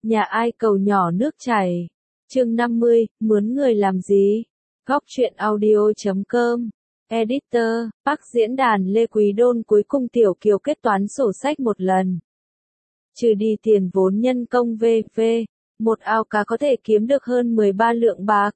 Nhà ai cầu nhỏ nước chảy. Chương 50, mướn người làm gì? Góc truyện audio.com. Editor, Bắc diễn đàn Lê Quý Đôn cuối cùng Tiểu Kiều kết toán sổ sách một lần. Trừ đi tiền vốn nhân công v.v. Một ao cá có thể kiếm được hơn 13 lượng bạc.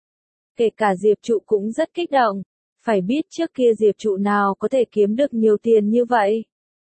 Kể cả Diệp Trụ cũng rất kích động. Phải biết trước kia Diệp Trụ nào có thể kiếm được nhiều tiền như vậy.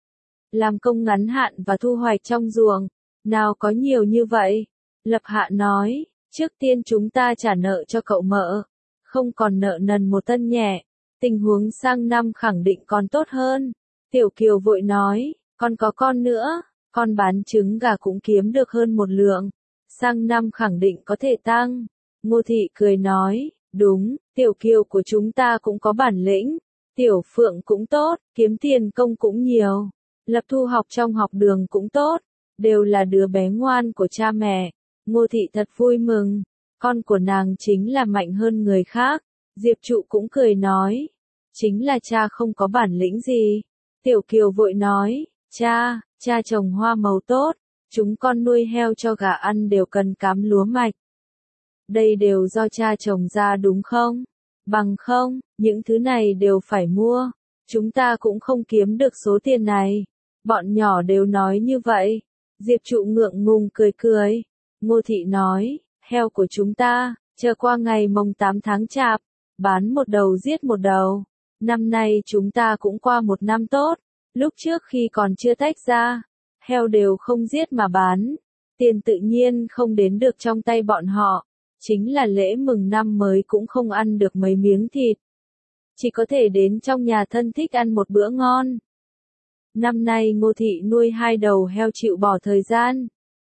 Làm công ngắn hạn và thu hoạch trong ruộng, nào có nhiều như vậy. Lập Hạ nói, trước tiên chúng ta trả nợ cho cậu mợ, không còn nợ nần một tân nhẹ, tình huống sang năm khẳng định còn tốt hơn. Tiểu Kiều vội nói, con có con nữa, con bán trứng gà cũng kiếm được hơn 1 lượng, sang năm khẳng định có thể tăng. Ngô Thị cười nói, đúng, Tiểu Kiều của chúng ta cũng có bản lĩnh, Tiểu Phượng cũng tốt, kiếm tiền công cũng nhiều. Lập Thu học trong học đường cũng tốt, đều là đứa bé ngoan của cha mẹ. Ngô Thị thật vui mừng, con của nàng chính là mạnh hơn người khác. Diệp Trụ cũng cười nói, chính là cha không có bản lĩnh gì. Tiểu Kiều vội nói, cha trồng hoa màu tốt, chúng con nuôi heo cho gà ăn đều cần cám lúa mạch. Đây đều do cha trồng ra đúng không? Bằng không, những thứ này đều phải mua, chúng ta cũng không kiếm được số tiền này. Bọn nhỏ đều nói như vậy. Diệp Trụ ngượng ngùng cười cười. Ngô Thị nói, heo của chúng ta, chờ qua ngày mồng 8 tháng Chạp, bán một đầu giết một đầu. Năm nay chúng ta cũng qua một năm tốt, lúc trước khi còn chưa tách ra, heo đều không giết mà bán, tiền tự nhiên không đến được trong tay bọn họ, chính là lễ mừng năm mới cũng không ăn được mấy miếng thịt. Chỉ có thể đến trong nhà thân thích ăn một bữa ngon. Năm nay Ngô Thị nuôi 2 đầu heo chịu bỏ thời gian.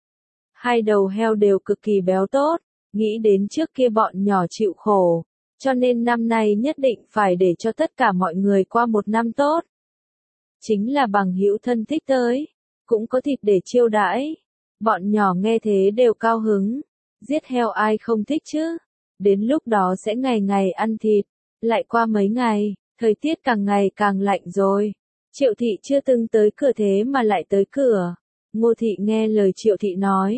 2 đầu heo đều cực kỳ béo tốt, nghĩ đến trước kia bọn nhỏ chịu khổ, cho nên năm nay nhất định phải để cho tất cả mọi người qua một năm tốt. Chính là bằng hữu thân thích tới, cũng có thịt để chiêu đãi. Bọn nhỏ nghe thế đều cao hứng, giết heo ai không thích chứ, đến lúc đó sẽ ngày ngày ăn thịt. Lại qua mấy ngày, thời tiết càng ngày càng lạnh rồi. Triệu Thị chưa từng tới cửa thế mà lại tới cửa. Ngô Thị nghe lời Triệu Thị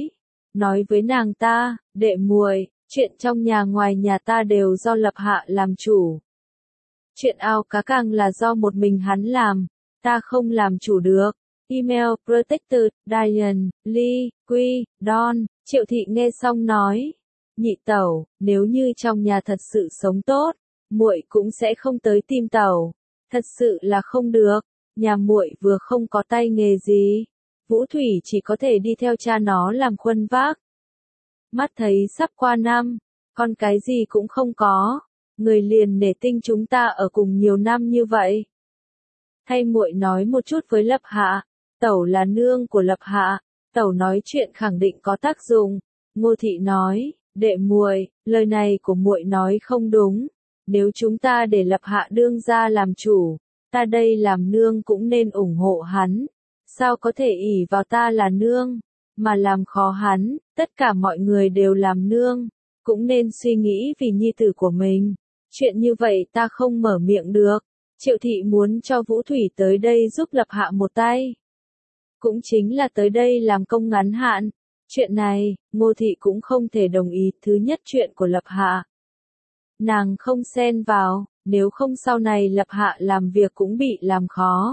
nói với nàng ta, đệ muội, chuyện trong nhà ngoài nhà ta đều do Lập Hạ làm chủ. Chuyện ao cá càng là do một mình hắn làm, ta không làm chủ được. Email Protected, Diane, Lee, Quy, Don. Triệu Thị nghe xong nói, nhị tẩu, nếu như trong nhà thật sự sống tốt, muội cũng sẽ không tới tìm tẩu. Thật sự là không được, nhà muội vừa không có tay nghề gì, Vũ Thủy chỉ có thể đi theo cha nó làm khuân vác. Mắt thấy sắp qua năm, con cái gì cũng không có, người liền nể tinh chúng ta ở cùng nhiều năm như vậy. Thay muội nói một chút với Lập Hạ, tẩu là nương của Lập Hạ, tẩu nói chuyện khẳng định có tác dụng. Ngô Thị nói, đệ muội, lời này của muội nói không đúng, nếu chúng ta để Lập Hạ đương gia làm chủ, ta đây làm nương cũng nên ủng hộ hắn, sao có thể ỷ vào ta là nương, mà làm khó hắn. Tất cả mọi người đều làm nương, cũng nên suy nghĩ vì nhi tử của mình. Chuyện như vậy ta không mở miệng được. Triệu Thị muốn cho Vũ Thủy tới đây giúp Lập Hạ một tay, cũng chính là tới đây làm công ngắn hạn. Chuyện này, Ngô Thị cũng không thể đồng ý. Thứ nhất, chuyện của Lập Hạ, nàng không xen vào, nếu không sau này Lập Hạ làm việc cũng bị làm khó.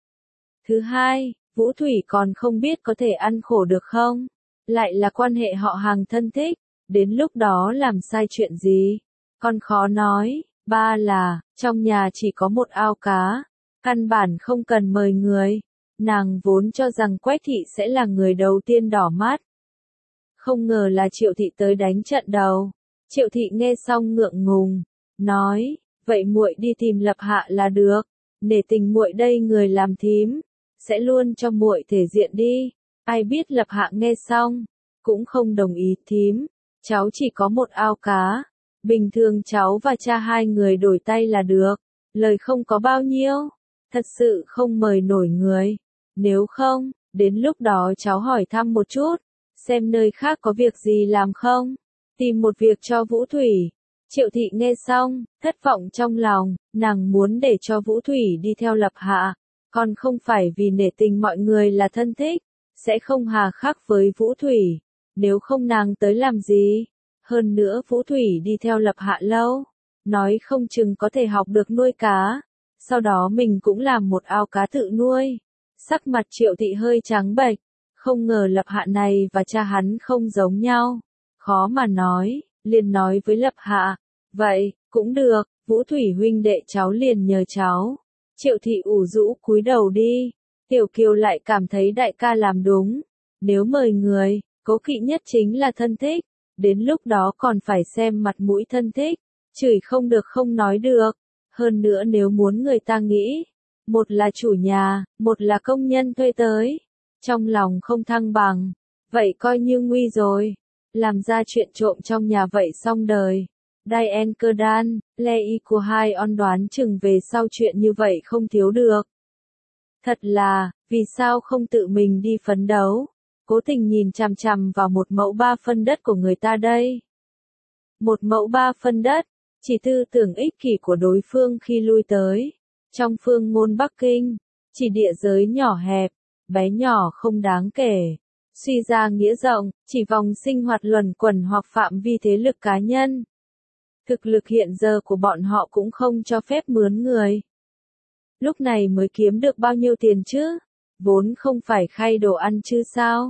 Thứ hai, Vũ Thủy còn không biết có thể ăn khổ được không, lại là quan hệ họ hàng thân thích, đến lúc đó làm sai chuyện gì, con khó nói. Ba là, trong nhà chỉ có một ao cá, căn bản không cần mời người, nàng vốn cho rằng Quách Thị sẽ là người đầu tiên đỏ mắt. Không ngờ là Triệu Thị tới đánh trận đầu. Triệu Thị nghe xong ngượng ngùng, nói, vậy muội đi tìm Lập Hạ là được, nể tình muội đây người làm thím, sẽ luôn cho muội thể diện đi. Ai biết Lập Hạ nghe xong, cũng không đồng ý. Thím, cháu chỉ có một ao cá, bình thường cháu và cha 2 người đổi tay là được, lời không có bao nhiêu, thật sự không mời nổi người. Nếu không, đến lúc đó cháu hỏi thăm một chút, xem nơi khác có việc gì làm không, tìm một việc cho Vũ Thủy. Triệu Thị nghe xong, thất vọng trong lòng, nàng muốn để cho Vũ Thủy đi theo Lập Hạ, còn không phải vì nể tình mọi người là thân thích, sẽ không hà khắc với Vũ Thủy. nếu không nàng tới làm gì? Hơn nữa Vũ Thủy đi theo Lập Hạ lâu, nói không chừng có thể học được nuôi cá, sau đó mình cũng làm một ao cá tự nuôi. Sắc mặt Triệu Thị hơi trắng bệch, không ngờ Lập Hạ này và cha hắn không giống nhau, khó mà nói, liền nói với Lập Hạ, vậy, cũng được, Vũ Thủy huynh đệ cháu liền nhờ cháu. Triệu Thị ủ rũ cúi đầu đi, Tiểu Kiều lại cảm thấy đại ca làm đúng, nếu mời người, cố kỵ nhất chính là thân thích, đến lúc đó còn phải xem mặt mũi thân thích, chửi không được không nói được, hơn nữa nếu muốn người ta nghĩ, một là chủ nhà, một là công nhân thuê tới, trong lòng không thăng bằng, vậy coi như nguy rồi, làm ra chuyện trộm trong nhà vậy xong đời. Diane Curdan, Lei của hai on đoán chừng về sau chuyện như vậy không thiếu được. Thật là, vì sao không tự mình đi phấn đấu, cố tình nhìn chằm chằm vào một mẫu 3 phân đất của người ta đây. Một mẫu 3 phân đất, chỉ tư tưởng ích kỷ của đối phương khi lui tới. Trong phương môn Bắc Kinh, chỉ địa giới nhỏ hẹp, bé nhỏ không đáng kể. Suy ra nghĩa rộng, chỉ vòng sinh hoạt luẩn quẩn hoặc phạm vi thế lực cá nhân. Thực lực hiện giờ của bọn họ cũng không cho phép mướn người. Lúc này mới kiếm được bao nhiêu tiền chứ? Vốn không phải khay đồ ăn chứ sao?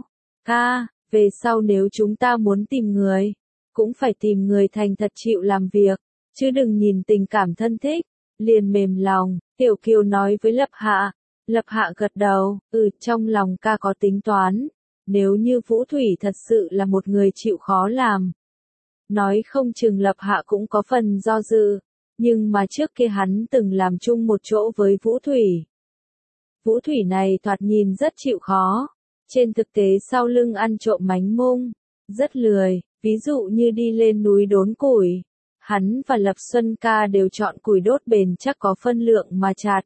Về sau nếu chúng ta muốn tìm người, cũng phải tìm người thành thật chịu làm việc, chứ đừng nhìn tình cảm thân thích, liền mềm lòng, Tiểu Kiều nói với Lập Hạ. Lập Hạ gật đầu, trong lòng ca có tính toán, nếu như Vũ Thủy thật sự là một người chịu khó làm. Nói không chừng Lập Hạ cũng có phần do dự, nhưng mà trước kia hắn từng làm chung một chỗ với Vũ Thủy. Vũ Thủy này thoạt nhìn rất chịu khó, trên thực tế sau lưng ăn trộm mánh mung, rất lười, ví dụ như đi lên núi đốn củi. Hắn và Lập Xuân ca đều chọn củi đốt bền chắc có phân lượng mà chặt.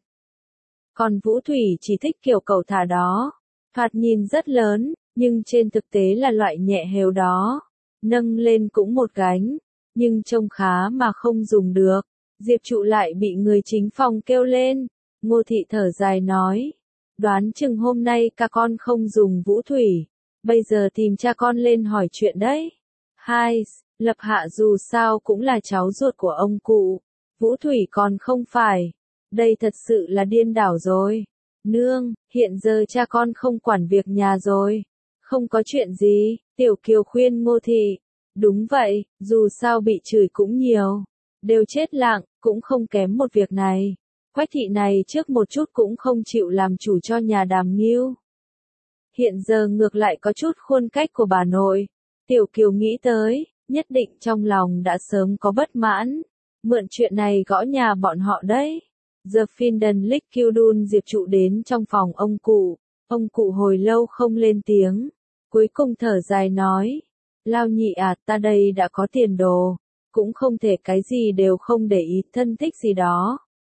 Còn Vũ Thủy chỉ thích kiểu cẩu thả đó, thoạt nhìn rất lớn, nhưng trên thực tế là loại nhẹ hều đó. Nâng lên cũng một gánh, nhưng trông khá mà không dùng được. Diệp Trụ lại bị người chính phòng kêu lên. Ngô Thị thở dài nói, đoán chừng hôm nay ca con không dùng Vũ Thủy, bây giờ tìm cha con lên hỏi chuyện đấy. Lập Hạ dù sao cũng là cháu ruột của ông cụ, Vũ Thủy còn không phải. Đây thật sự là điên đảo rồi. Nương, hiện giờ cha con không quản việc nhà rồi. Không có chuyện gì, Tiểu Kiều khuyên Ngô Thị. Đúng vậy, dù sao bị chửi cũng nhiều. Đều chết lặng, cũng không kém một việc này. Quách thị này trước một chút cũng không chịu làm chủ cho nhà Đàm Nghiêu. Hiện giờ ngược lại có chút khuôn cách của bà nội. Tiểu Kiều nghĩ tới, nhất định trong lòng đã sớm có bất mãn. Mượn chuyện này gõ nhà bọn họ đấy. The Finden Lick Kildun Diệp Trụ đến trong phòng ông cụ. Ông cụ hồi lâu không lên tiếng. Cuối cùng thở dài nói. Lao nhị à, ta đây đã có tiền đồ. Cũng không thể cái gì đều không để ý thân thích gì đó.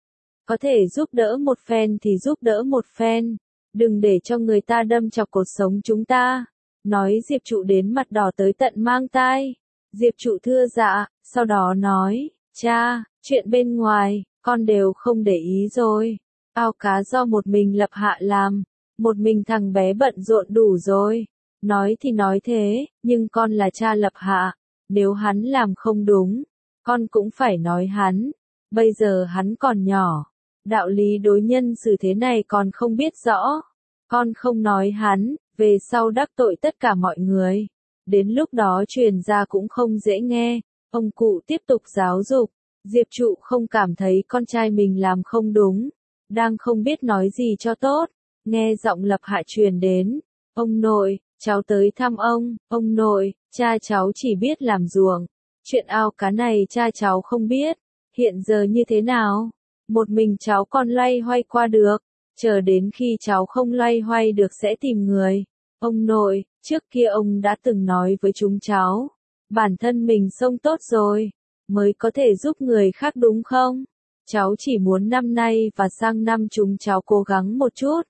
Có thể giúp đỡ một phen thì giúp đỡ một phen. Đừng để cho người ta đâm chọc cuộc sống chúng ta. Nói Diệp Trụ đến mặt đỏ tới tận mang tai. Diệp Trụ thưa dạ, sau đó nói, cha, chuyện bên ngoài, con đều không để ý rồi. Ao cá do một mình Lập Hạ làm, một mình thằng bé bận rộn đủ rồi. Nói thì nói thế, nhưng con là cha Lập Hạ, nếu hắn làm không đúng, con cũng phải nói hắn. Bây giờ hắn còn nhỏ, đạo lý đối nhân xử thế này còn không biết rõ. Con không nói hắn, về sau đắc tội tất cả mọi người. Đến lúc đó truyền ra cũng không dễ nghe. Ông cụ tiếp tục giáo dục. Diệp Trụ không cảm thấy con trai mình làm không đúng. Đang không biết nói gì cho tốt. Nghe giọng Lập Hạ truyền đến. Ông nội, cháu tới thăm ông. Ông nội, cha cháu chỉ biết làm ruộng. Chuyện ao cá này cha cháu không biết. Hiện giờ như thế nào? Một mình cháu còn loay hoay qua được. Chờ đến khi cháu không loay hoay được sẽ tìm người. Ông nội, trước kia ông đã từng nói với chúng cháu. Bản thân mình sống tốt rồi, mới có thể giúp người khác đúng không? Cháu chỉ muốn năm nay và sang năm chúng cháu cố gắng một chút.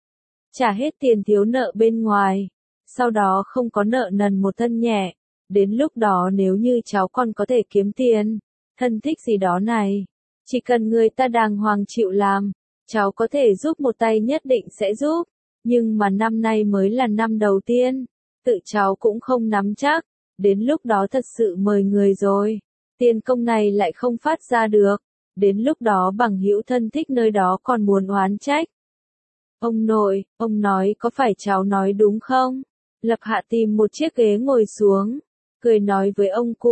Trả hết tiền thiếu nợ bên ngoài. Sau đó không có nợ nần một thân nhẹ. Đến lúc đó nếu như cháu còn có thể kiếm tiền, thân thích gì đó này. Chỉ cần người ta đàng hoàng chịu làm, cháu có thể giúp một tay nhất định sẽ giúp. Nhưng mà năm nay mới là năm đầu tiên. tự cháu cũng không nắm chắc, đến lúc đó thật sự mời người rồi, tiền công này lại không phát ra được, đến lúc đó bằng hữu thân thích nơi đó còn muốn oán trách. Ông nội, ông nói có phải cháu nói đúng không? Lập Hạ tìm một chiếc ghế ngồi xuống, cười nói với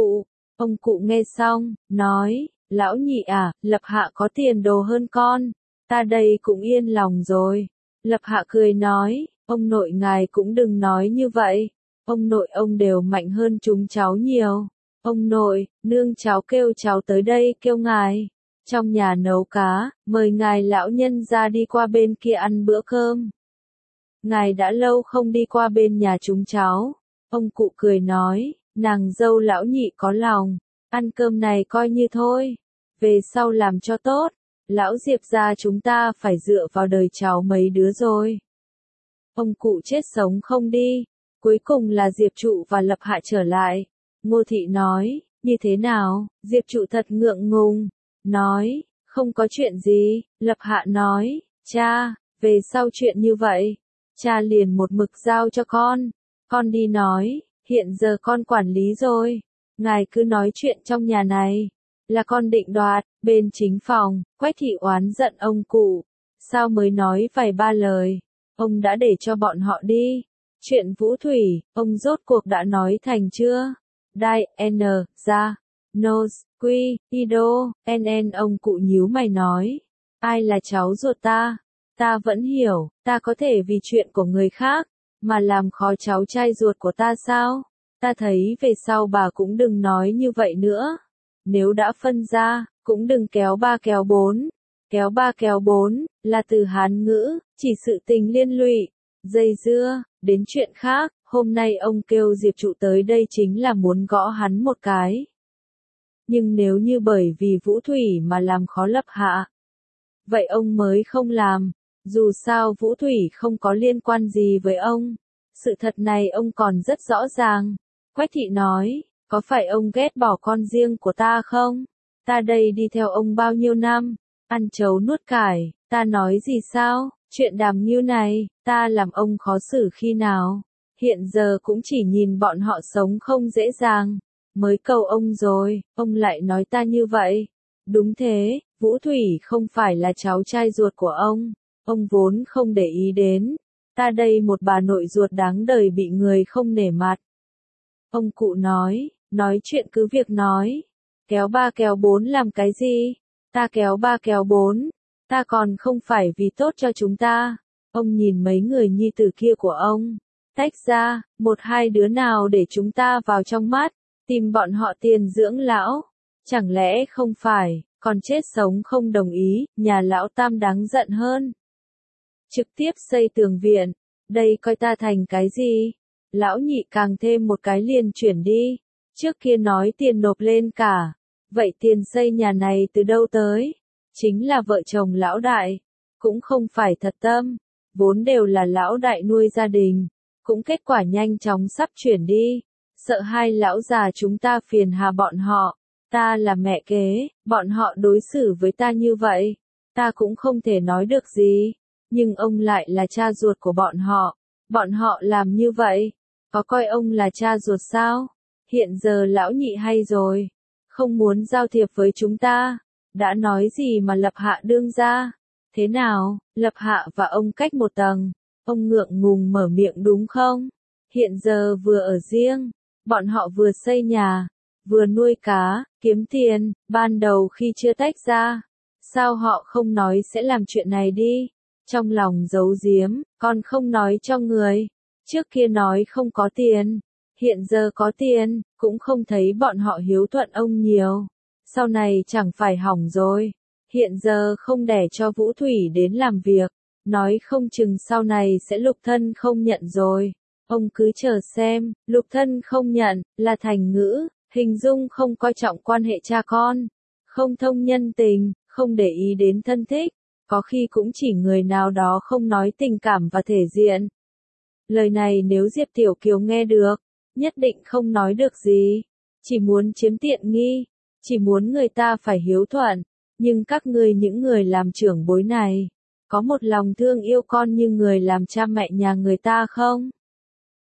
ông cụ nghe xong, nói, lão nhị à, Lập Hạ có tiền đồ hơn con, ta đây cũng yên lòng rồi. Lập Hạ cười nói, ông nội ngài cũng đừng nói như vậy, ông nội ông đều mạnh hơn chúng cháu nhiều. Ông nội, nương cháu kêu cháu tới đây kêu ngài, trong nhà nấu cá, mời ngài lão nhân ra đi qua bên kia ăn bữa cơm. Ngài đã lâu không đi qua bên nhà chúng cháu. Ông cụ cười nói, nàng dâu lão nhị có lòng, ăn cơm này coi như thôi, về sau làm cho tốt, lão Diệp gia chúng ta phải dựa vào đời cháu mấy đứa rồi. Ông cụ chết sống không đi, cuối cùng là Diệp Trụ và Lập Hạ trở lại. Ngô Thị nói, như thế nào? Diệp Trụ thật ngượng ngùng, nói, không có chuyện gì. Lập Hạ nói, cha, về sau chuyện như vậy, cha liền một mực giao cho con đi nói, hiện giờ con quản lý rồi, ngài cứ nói chuyện trong nhà này, là con định đoạt. Bên chính phòng, Quách Thị oán giận ông cụ, sao mới nói vài ba lời, ông đã để cho bọn họ đi. Chuyện Vũ Thủy, ông rốt cuộc đã nói thành chưa? Đai, N, ra, Nose, Quy, Ido, NN. Ông cụ nhíu mày nói, ai là cháu ruột ta? Ta vẫn hiểu, ta có thể vì chuyện của người khác, mà làm khó cháu trai ruột của ta sao? Ta thấy về sau bà cũng đừng nói như vậy nữa. Nếu đã phân ra, cũng đừng kéo ba kéo bốn. Kéo ba kéo bốn, là từ Hán ngữ, chỉ sự tình liên lụy, dây dưa, đến chuyện khác. Hôm nay ông kêu Diệp Trụ tới đây chính là muốn gõ hắn một cái. Nhưng nếu như bởi vì Vũ Thủy mà làm khó Lập Hạ, vậy ông mới không làm. Dù sao Vũ Thủy không có liên quan gì với ông. Sự thật này ông còn rất rõ ràng. Quách Thị nói, có phải ông ghét bỏ con riêng của ta không? Ta đây đi theo ông bao nhiêu năm, ăn chấu nuốt cải, ta nói gì sao? Chuyện Đàm Ngưu này, ta làm ông khó xử khi nào? Hiện giờ cũng chỉ nhìn bọn họ sống không dễ dàng, mới cầu ông rồi, ông lại nói ta như vậy. Đúng thế, Vũ Thủy không phải là cháu trai ruột của ông vốn không để ý đến. Ta đây một bà nội ruột đáng đời bị người không nể mặt. Ông cụ nói chuyện cứ việc nói. Kéo ba kéo bốn làm cái gì? Ta kéo ba kéo bốn, ta còn không phải vì tốt cho chúng ta. Ông nhìn mấy người nhi tử kia của ông, tách ra, một hai đứa nào để chúng ta vào trong mắt, tìm bọn họ tiền dưỡng lão. Chẳng lẽ không phải, còn chết sống không đồng ý, nhà lão Tam đáng giận hơn. Trực tiếp xây tường viện, đây coi ta thành cái gì? Lão nhị càng thêm một cái liền chuyển đi, trước kia nói tiền nộp lên cả. Vậy tiền xây nhà này từ đâu tới? Chính là vợ chồng lão đại, cũng không phải thật tâm, vốn đều là lão đại nuôi gia đình, cũng kết quả nhanh chóng sắp chuyển đi, sợ hai lão già chúng ta phiền hà bọn họ, ta là mẹ kế, bọn họ đối xử với ta như vậy, ta cũng không thể nói được gì, nhưng ông lại là cha ruột của bọn họ làm như vậy, có coi ông là cha ruột sao? Hiện giờ lão nhị hay rồi, không muốn giao thiệp với chúng ta, đã nói gì mà Lập Hạ đương ra, thế nào, Lập Hạ và ông cách một tầng, ông ngượng ngùng mở miệng đúng không? Hiện giờ vừa ở riêng, bọn họ vừa xây nhà, vừa nuôi cá, kiếm tiền, ban đầu khi chưa tách ra, sao họ không nói sẽ làm chuyện này đi, trong lòng giấu giếm, con không nói cho người, trước kia nói không có tiền, hiện giờ có tiền, cũng không thấy bọn họ hiếu thuận ông nhiều. Sau này chẳng phải hỏng rồi. Hiện giờ không để cho Vũ Thủy đến làm việc. Nói không chừng sau này sẽ lục thân không nhận rồi. Ông cứ chờ xem, lục thân không nhận, là thành ngữ, hình dung không coi trọng quan hệ cha con. Không thông nhân tình, không để ý đến thân thích. Có khi cũng chỉ người nào đó không nói tình cảm và thể diện. Lời này nếu Diệp Tiểu Kiều nghe được, nhất định không nói được gì. Chỉ muốn chiếm tiện nghi. Chỉ muốn người ta phải hiếu thuận, nhưng các ngươi những người làm trưởng bối này, có một lòng thương yêu con như người làm cha mẹ nhà người ta không?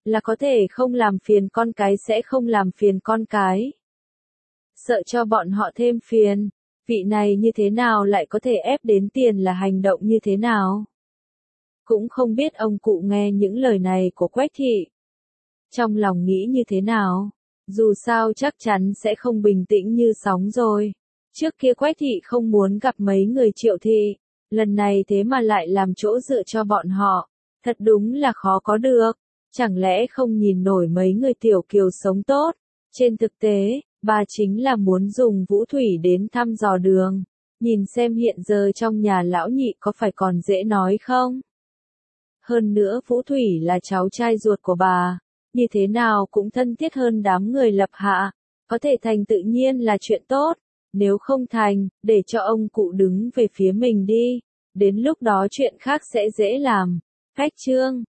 là có thể không làm phiền con cái sẽ không làm phiền con cái. Sợ cho bọn họ thêm phiền, vị này như thế nào lại có thể ép đến tiền là hành động như thế nào? Cũng không biết ông cụ nghe những lời này của Quách thị. Trong lòng nghĩ như thế nào? Dù sao chắc chắn sẽ không bình tĩnh như sóng rồi. Trước kia Quách thị không muốn gặp mấy người Triệu thị, lần này thế mà lại làm chỗ dựa cho bọn họ. Thật đúng là khó có được. Chẳng lẽ không nhìn nổi mấy người Tiểu Kiều sống tốt? Trên thực tế, bà chính là muốn dùng Vũ Thủy đến thăm dò đường. Nhìn xem hiện giờ trong nhà lão nhị có phải còn dễ nói không? Hơn nữa Vũ Thủy là cháu trai ruột của bà, như thế nào cũng thân thiết hơn đám người lập hạ, có thể thành tự nhiên là chuyện tốt, nếu không thành, để cho ông cụ đứng về phía mình đi, đến lúc đó chuyện khác sẽ dễ làm. Khách trương